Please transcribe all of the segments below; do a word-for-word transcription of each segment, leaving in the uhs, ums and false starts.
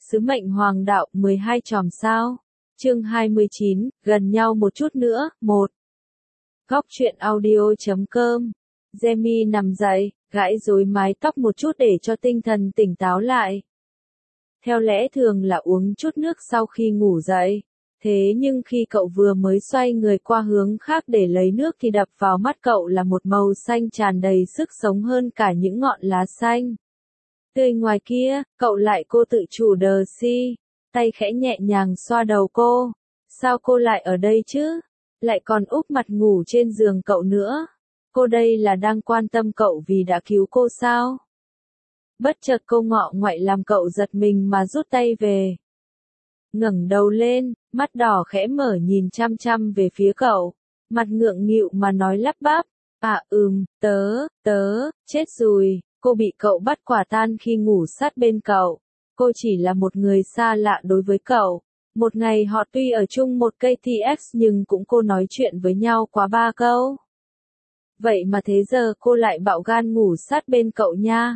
Sứ mệnh hoàng đạo mười hai chòm sao. Chương hai mươi chín, gần nhau một chút nữa. một. Góc truyện audio chấm com. Jamie nằm dậy, gãi rối mái tóc một chút để cho tinh thần tỉnh táo lại. Theo lẽ thường là uống chút nước sau khi ngủ dậy. Thế nhưng khi cậu vừa mới xoay người qua hướng khác để lấy nước thì đập vào mắt cậu là một màu xanh tràn đầy sức sống hơn cả những ngọn lá xanh tươi ngoài kia. Cậu lại cô tự chủ đờ si, tay khẽ nhẹ nhàng xoa đầu cô. Sao cô lại ở đây chứ? Lại còn úp mặt ngủ trên giường cậu nữa. Cô đây là đang quan tâm cậu vì đã cứu cô sao? Bất chợt cô ngọ ngoại làm cậu giật mình mà rút tay về. Ngẩng đầu lên, mắt đỏ khẽ mở nhìn chăm chăm về phía cậu, mặt ngượng nghịu mà nói lắp bắp, à ừm, tớ, tớ, chết rồi, cô bị cậu bắt quả tang khi ngủ sát bên cậu. Cô chỉ là một người xa lạ đối với cậu. Một ngày họ tuy ở chung một ca tê ét nhưng cũng cô nói chuyện với nhau quá ba câu. Vậy mà thế giờ cô lại bạo gan ngủ sát bên cậu nha.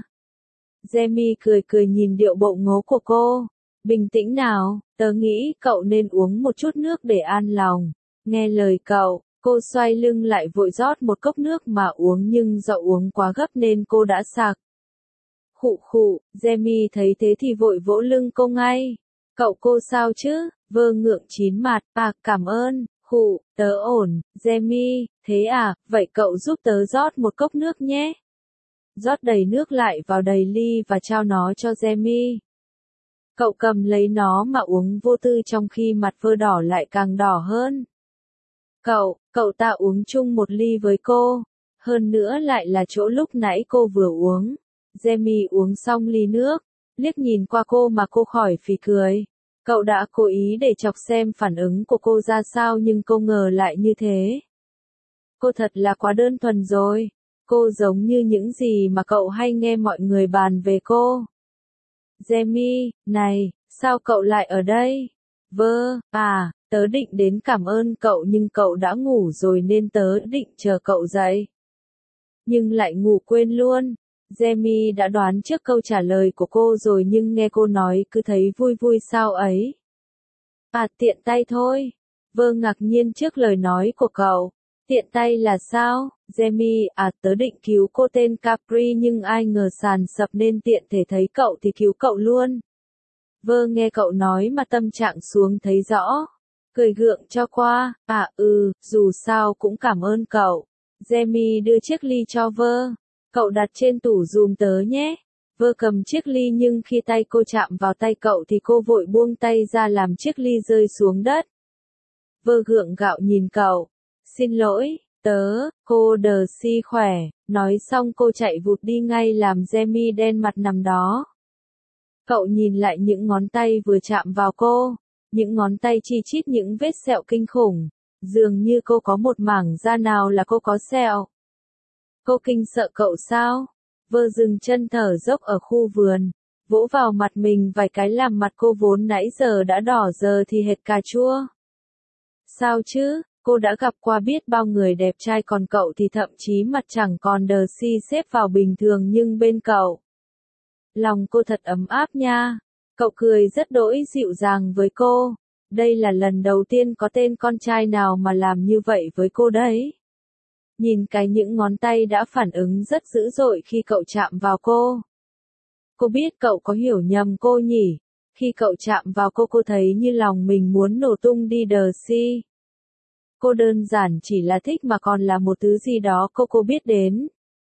Jamie cười cười nhìn điệu bộ ngố của cô. Bình tĩnh nào, tớ nghĩ cậu nên uống một chút nước để an lòng. Nghe lời cậu, cô xoay lưng lại vội rót một cốc nước mà uống nhưng do uống quá gấp nên cô đã sặc. Khụ khụ, Jamie thấy thế thì vội vỗ lưng cô ngay. Cậu cô sao chứ? Vơ ngượng chín mặt, à cảm ơn, khụ, tớ ổn, Jamie, thế à, vậy cậu giúp tớ rót một cốc nước nhé. Rót đầy nước lại vào đầy ly và trao nó cho Jamie. Cậu cầm lấy nó mà uống vô tư trong khi mặt vơ đỏ lại càng đỏ hơn. Cậu, cậu ta uống chung một ly với cô. Hơn nữa lại là chỗ lúc nãy cô vừa uống. Jamie uống xong ly nước, liếc nhìn qua cô mà cô khỏi phì cười. Cậu đã cố ý để chọc xem phản ứng của cô ra sao nhưng cô ngờ lại như thế. Cô thật là quá đơn thuần rồi. Cô giống như những gì mà cậu hay nghe mọi người bàn về cô. Jamie, này, sao cậu lại ở đây? Vơ, à, tớ định đến cảm ơn cậu nhưng cậu đã ngủ rồi nên tớ định chờ cậu dậy. Nhưng lại ngủ quên luôn. Jamie đã đoán trước câu trả lời của cô rồi nhưng nghe cô nói cứ thấy vui vui sao ấy. À tiện tay thôi. Vơ ngạc nhiên trước lời nói của cậu. Tiện tay là sao? Jamie, à tớ định cứu cô tên Capri nhưng ai ngờ sàn sập nên tiện thể thấy cậu thì cứu cậu luôn. Vơ nghe cậu nói mà tâm trạng xuống thấy rõ. Cười gượng cho qua, à ừ, dù sao cũng cảm ơn cậu. Jamie đưa chiếc ly cho Vơ. Cậu đặt trên tủ giùm tớ nhé. Vơ cầm chiếc ly nhưng khi tay cô chạm vào tay cậu thì cô vội buông tay ra làm chiếc ly rơi xuống đất. Vơ gượng gạo nhìn cậu. Xin lỗi, tớ, cô đờ si khỏe. Nói xong cô chạy vụt đi ngay làm Jamie đen mặt nằm đó. Cậu nhìn lại những ngón tay vừa chạm vào cô. Những ngón tay chi chít những vết sẹo kinh khủng. Dường như cô có một mảng da nào là cô có sẹo. Cô kinh sợ cậu sao? Vơ dừng chân thở dốc ở khu vườn. Vỗ vào mặt mình vài cái làm mặt cô vốn nãy giờ đã đỏ giờ thì hệt cà chua. Sao chứ? Cô đã gặp qua biết bao người đẹp trai còn cậu thì thậm chí mặt chẳng còn đờ si xếp vào bình thường nhưng bên cậu. Lòng cô thật ấm áp nha. Cậu cười rất đỗi dịu dàng với cô. Đây là lần đầu tiên có tên con trai nào mà làm như vậy với cô đấy. Nhìn cái những ngón tay đã phản ứng rất dữ dội khi cậu chạm vào cô. Cô biết cậu có hiểu nhầm cô nhỉ. Khi cậu chạm vào cô cô thấy như lòng mình muốn nổ tung đi đờ si. Cô đơn giản chỉ là thích mà còn là một thứ gì đó cô cô biết đến.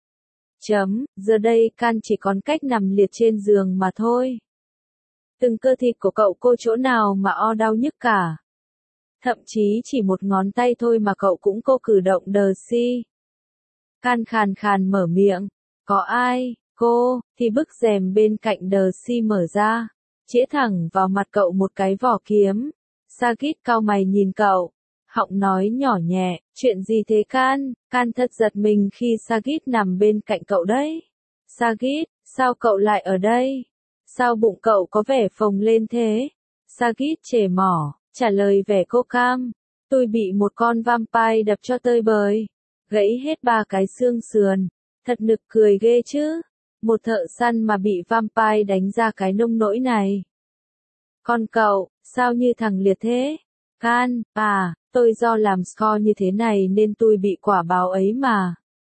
Chấm, giờ đây Can chỉ còn cách nằm liệt trên giường mà thôi. Từng cơ thịt của cậu cô chỗ nào mà o đau nhức cả. Thậm chí chỉ một ngón tay thôi mà cậu cũng cô cử động đờ si. Can khàn khàn mở miệng. Có ai? Cô, thì bức rèm bên cạnh đờ si mở ra. Chĩa thẳng vào mặt cậu một cái vỏ kiếm. Sagit cau mày nhìn cậu. Họng nói nhỏ nhẹ, chuyện gì thế Can? Can thật giật mình khi Sagit nằm bên cạnh cậu đấy. Sagit, sao cậu lại ở đây? Sao bụng cậu có vẻ phồng lên thế? Sagit chề mỏ, trả lời vẻ cô cam. Tôi bị một con vampire đập cho tơi bời. Gãy hết ba cái xương sườn. Thật nực cười ghê chứ. Một thợ săn mà bị vampire đánh ra cái nông nỗi này. Còn cậu, sao như thằng liệt thế? Can, à, tôi do làm score như thế này nên tôi bị quả báo ấy mà.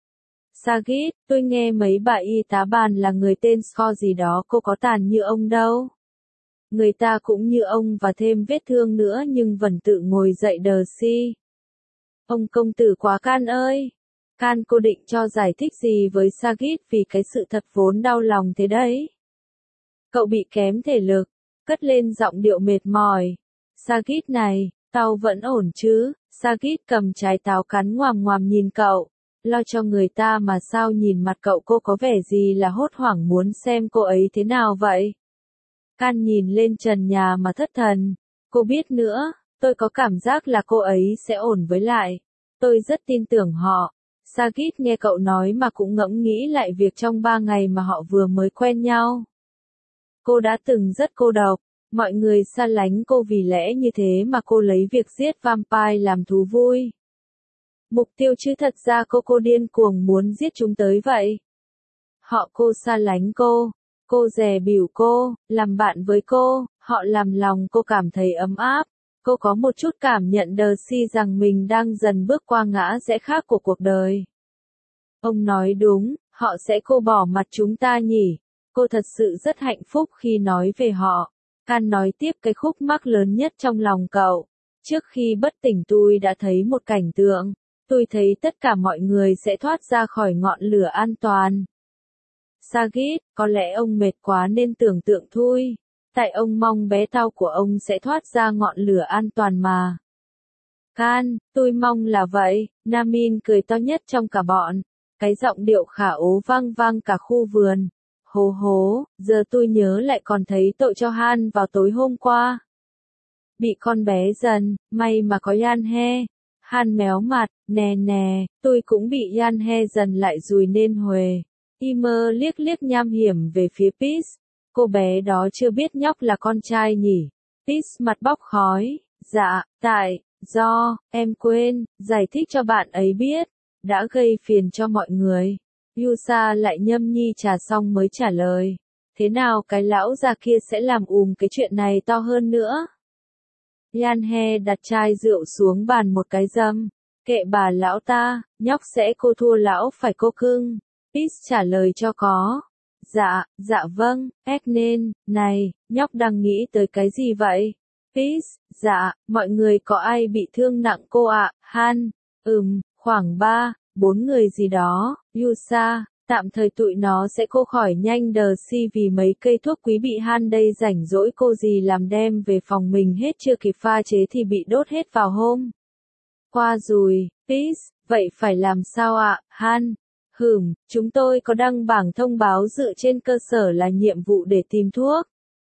Sagit, tôi nghe mấy bà y tá bàn là người tên score gì đó cô có tàn như ông đâu. Người ta cũng như ông và thêm vết thương nữa nhưng vẫn tự ngồi dậy đờ si. Ông công tử quá Can ơi! Can cô định cho giải thích gì với Sagit vì cái sự thật vốn đau lòng thế đấy? Cậu bị kém thể lực, cất lên giọng điệu mệt mỏi. Sagit này, tao vẫn ổn chứ? Sagit cầm trái táo cắn ngoàm ngoàm nhìn cậu. Lo cho người ta mà sao nhìn mặt cậu cô có vẻ gì là hốt hoảng muốn xem cô ấy thế nào vậy? Can nhìn lên trần nhà mà thất thần. Cô biết nữa, tôi có cảm giác là cô ấy sẽ ổn với lại. Tôi rất tin tưởng họ. Sagit nghe cậu nói mà cũng ngẫm nghĩ lại việc trong ba ngày mà họ vừa mới quen nhau. Cô đã từng rất cô độc, mọi người xa lánh cô vì lẽ như thế mà cô lấy việc giết vampire làm thú vui. Mục tiêu chứ thật ra cô cô điên cuồng muốn giết chúng tới vậy. Họ cô xa lánh cô, cô dè bỉu cô, làm bạn với cô, họ làm lòng cô cảm thấy ấm áp. Cô có một chút cảm nhận đờ si rằng mình đang dần bước qua ngã rẽ khác của cuộc đời. Ông nói đúng, họ sẽ cô bỏ mặt chúng ta nhỉ. Cô thật sự rất hạnh phúc khi nói về họ. Can nói tiếp cái khúc mắc lớn nhất trong lòng cậu. Trước khi bất tỉnh tôi đã thấy một cảnh tượng. Tôi thấy tất cả mọi người sẽ thoát ra khỏi ngọn lửa an toàn. Sagit, có lẽ ông mệt quá nên tưởng tượng thôi. Tại ông mong bé tao của ông sẽ thoát ra ngọn lửa an toàn mà. Can, tôi mong là vậy. Namin cười to nhất trong cả bọn. Cái giọng điệu khả ố vang vang cả khu vườn. Hố hố, giờ tôi nhớ lại còn thấy tội cho Han vào tối hôm qua. Bị con bé dần, may mà có Yan He. Han méo mặt, nè nè, tôi cũng bị Yan He dần lại dùi nên huề. Imer liếc liếc nham hiểm về phía Peace. Cô bé đó chưa biết nhóc là con trai nhỉ. Peace mặt bóc khói. Dạ, tại, do, em quên, giải thích cho bạn ấy biết. Đã gây phiền cho mọi người. Yusa lại nhâm nhi trà xong mới trả lời. Thế nào cái lão già kia sẽ làm ùm cái chuyện này to hơn nữa? Yan He đặt chai rượu xuống bàn một cái dâm. Kệ bà lão ta, nhóc sẽ cô thua lão phải cô cưng. Peace trả lời cho có. Dạ, dạ vâng, ép nên, này, nhóc đang nghĩ tới cái gì vậy? Peace, dạ, mọi người có ai bị thương nặng cô ạ? À? Han, ừm, khoảng ba, bốn người gì đó. Yusa, tạm thời tụi nó sẽ cô khỏi nhanh đờ si vì mấy cây thuốc quý bị Han đây rảnh rỗi cô gì làm đem về phòng mình hết chưa kịp pha chế thì bị đốt hết vào hôm qua rồi. Peace, vậy phải làm sao ạ? À? Han, hừm, chúng tôi có đăng bảng thông báo dựa trên cơ sở là nhiệm vụ để tìm thuốc.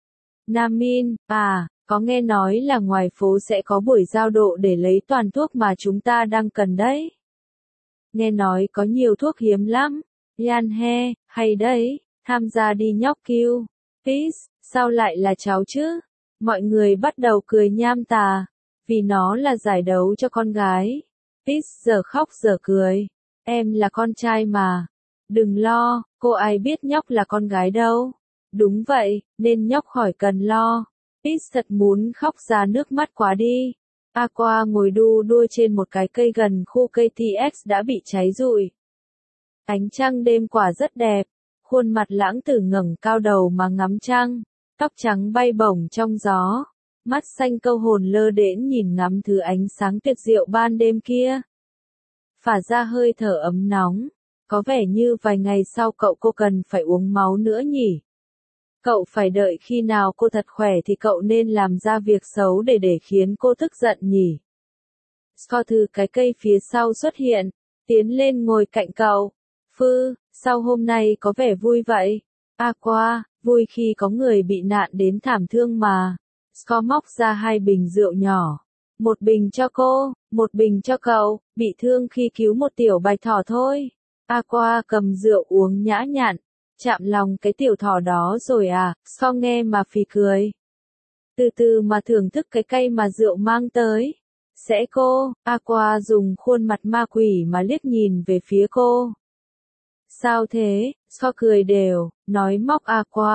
Namin, à, có nghe nói là ngoài phố sẽ có buổi giao độ để lấy toàn thuốc mà chúng ta đang cần đấy. Nghe nói có nhiều thuốc hiếm lắm. Yan He, hay đấy, tham gia đi nhóc kêu. Peace, sao lại là cháu chứ? Mọi người bắt đầu cười nham tà, vì nó là giải đấu cho con gái. Peace giờ khóc giờ cười. Em là con trai mà. Đừng lo, cô ai biết nhóc là con gái đâu. Đúng vậy, nên nhóc khỏi cần lo. Peace thật muốn khóc ra nước mắt quá đi. Aqua ngồi đu đuôi trên một cái cây gần khu cây tê ích đã bị cháy rụi. Ánh trăng đêm quả rất đẹp. Khuôn mặt lãng tử ngẩng cao đầu mà ngắm trăng. Tóc trắng bay bổng trong gió. Mắt xanh câu hồn lơ đễnh nhìn ngắm thứ ánh sáng tuyệt diệu ban đêm kia. Phả ra hơi thở ấm nóng. Có vẻ như vài ngày sau cậu cô cần phải uống máu nữa nhỉ. Cậu phải đợi khi nào cô thật khỏe thì cậu nên làm ra việc xấu để để khiến cô tức giận nhỉ. Scott từ cái cây phía sau xuất hiện, tiến lên ngồi cạnh cậu. Phư, sao hôm nay có vẻ vui vậy? Aqua, vui khi có người bị nạn đến thảm thương mà. Scott móc ra hai bình rượu nhỏ. Một bình cho cô, một bình cho cậu, bị thương khi cứu một tiểu bạch thỏ thôi. Aqua cầm rượu uống nhã nhặn. Chạm lòng cái tiểu thỏ đó rồi à, Scott nghe mà phì cười. Từ từ mà thưởng thức cái cây mà rượu mang tới. Sẽ cô, Aqua dùng khuôn mặt ma quỷ mà liếc nhìn về phía cô. Sao thế? Scott cười đều, nói móc Aqua,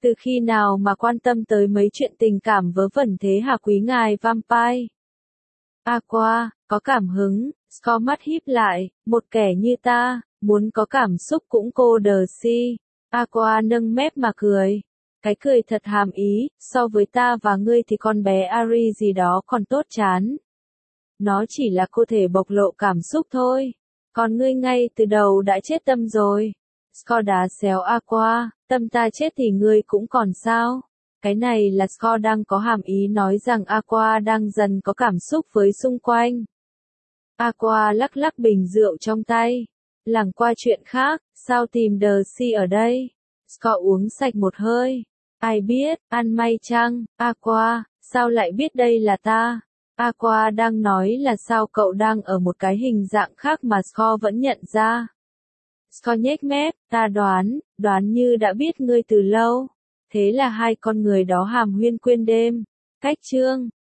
Từ khi nào mà quan tâm tới mấy chuyện tình cảm vớ vẩn thế hả quý ngài vampire? Aqua, có cảm hứng, Scott mắt híp lại, một kẻ như ta, muốn có cảm xúc cũng cô đờ si. Aqua nâng mép mà cười. Cái cười thật hàm ý, so với ta và ngươi thì con bé Ari gì đó còn tốt chán. Nó chỉ là cô thể bộc lộ cảm xúc thôi. Còn ngươi ngay từ đầu đã chết tâm rồi. Scott đá xéo Aqua, tâm ta chết thì ngươi cũng còn sao? Cái này là Scott đang có hàm ý nói rằng Aqua đang dần có cảm xúc với xung quanh. Aqua lắc lắc bình rượu trong tay. Lảng qua chuyện khác, sao tìm Darcy ở đây? Scott uống sạch một hơi. Ai biết, ăn may chăng? Aqua, sao lại biết đây là ta? Aqua đang nói là sao cậu đang ở một cái hình dạng khác mà Scott vẫn nhận ra. Scott nhếch mép, ta đoán, đoán như đã biết ngươi từ lâu. Thế là hai con người đó hàn huyên quên đêm. Cách chương